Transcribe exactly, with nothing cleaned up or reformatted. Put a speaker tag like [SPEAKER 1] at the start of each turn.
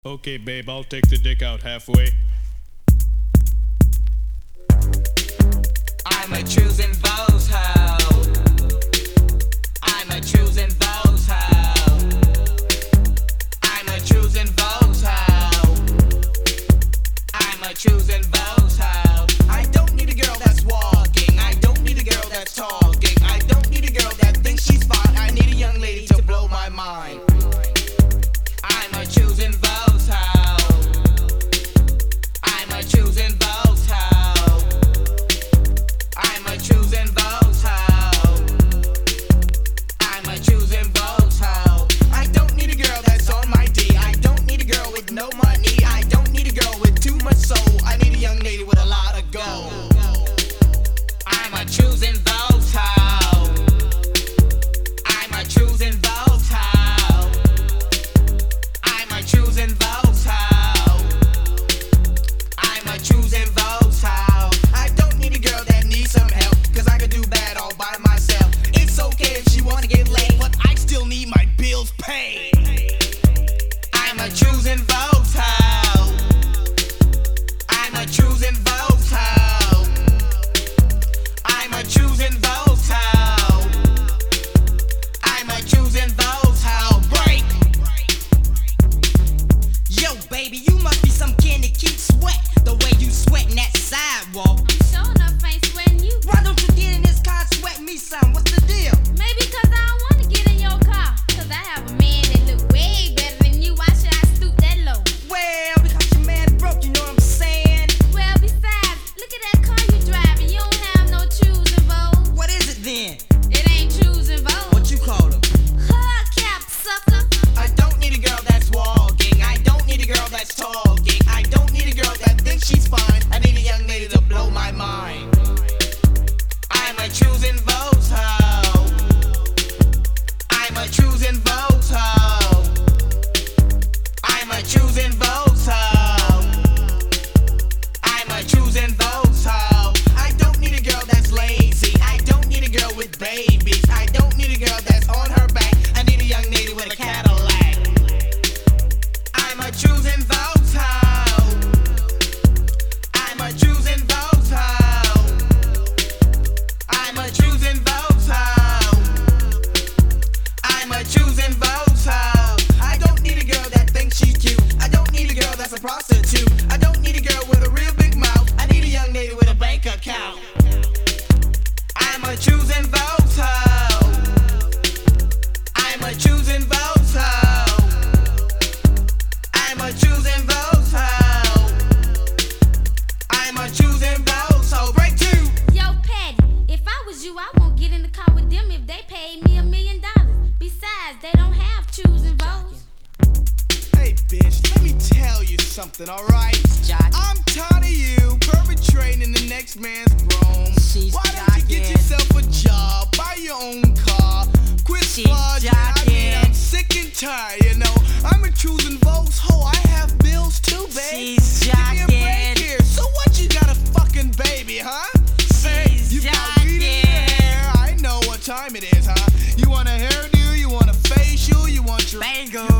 [SPEAKER 1] Okay, babe, I'll take the dick out halfway.
[SPEAKER 2] I'm a choosing those hoe. I'm a choosing those hoe. I'm a choosing those hoe. I'm a choosing those hoe. I don't need a girl that's walking. I don't need a girl that's talking. I don't need a girl that thinks she's fine. I need a young lady to blow my mind. I'm a choosing those hoe. I'm a choosing those hoe. I'm a choosing those hoe. I'm a choosing those hoe. I don't need a girl that's on my D. I don't need a girl with no money. I don't need a girl with too much soul. I need a young lady with a lot of gold. I'm a choosing those hoe. I'm a choosing those hoe. I'm a choosing those hoe. I'm a choosing those hoe. I don't need a girl that needs some help, cause I could do bad all by myself. It's okay if she wanna get laid, but I still need my bills paid. I'm a choosing those hoe. I'm a choosing those hoe. I'm a choosing those hoe. I'm a choosing those hoe. Break. Yo, baby, you must be some kid that keeps sweat the way you sweating that sidewalk.
[SPEAKER 3] Sure enough, ain't sweating you.
[SPEAKER 2] Why don't you get in this car and sweat me some? What's the deal?
[SPEAKER 3] Maybe cause I don't wanna get in your car. Cause I have a man that look way better than you. Why should I stoop that low?
[SPEAKER 2] Well, because your man broke, you know what I'm saying?
[SPEAKER 3] Well, besides, look at that car you driving. You don't have no choosing votes.
[SPEAKER 2] What is it then?
[SPEAKER 3] It ain't choosing votes.
[SPEAKER 2] What you call them?
[SPEAKER 3] Hubcap, sucker.
[SPEAKER 2] I don't need a girl that's walking. I don't need a girl that's talking. I don't need a girl that thinks she's fine. I need a young lady to blow my mind. I'm a choosing those hoe. I'm a choosing those hoe. I'm a choosing those hoe. I'm a choosing those hoe. I don't need a girl that's lazy. I don't need a girl with babies. I don't need a girl that's on her back. I need a young lady with a Cadillac. I'm a choosing those hoe. I'm a choosing those hoe. I'm a choosing those hoe. I'm a choosing those hoe. I don't need a girl that thinks she's cute. I don't need a girl that's a prostitute. I don't need a girl with a real big mouth. I need a young lady with a bank account. I'm a choosing those hoe. I'm a choosing those hoe. I'm a choosing those hoe. I'm a choosing those hoe. Break two.
[SPEAKER 3] Yo, Patty, if I was you, I won't get in the car with them if they paid me a million dollars. Besides, they don't have choosing votes.
[SPEAKER 2] Hey, bitch, let me tell you something, alright? I'm tired of you perpetrating in the next man's room.
[SPEAKER 4] She's
[SPEAKER 2] Why don't you get
[SPEAKER 4] jocking.
[SPEAKER 2] yourself a job, buy your own car, quit
[SPEAKER 4] She's
[SPEAKER 2] splurging? I mean, I'm
[SPEAKER 4] jocking.
[SPEAKER 2] sick and tired, you know. I'm a choosing votes, ho. I have bills too, babe.
[SPEAKER 4] She's
[SPEAKER 2] Give me a break
[SPEAKER 4] jocking.
[SPEAKER 2] here. So what? You got a fucking baby, huh? Say,
[SPEAKER 4] She's
[SPEAKER 2] you got weed in your
[SPEAKER 4] jocking.
[SPEAKER 2] hair. I know what time it is, huh? You want a hairdo? You want a facial? You want your
[SPEAKER 4] Bagel.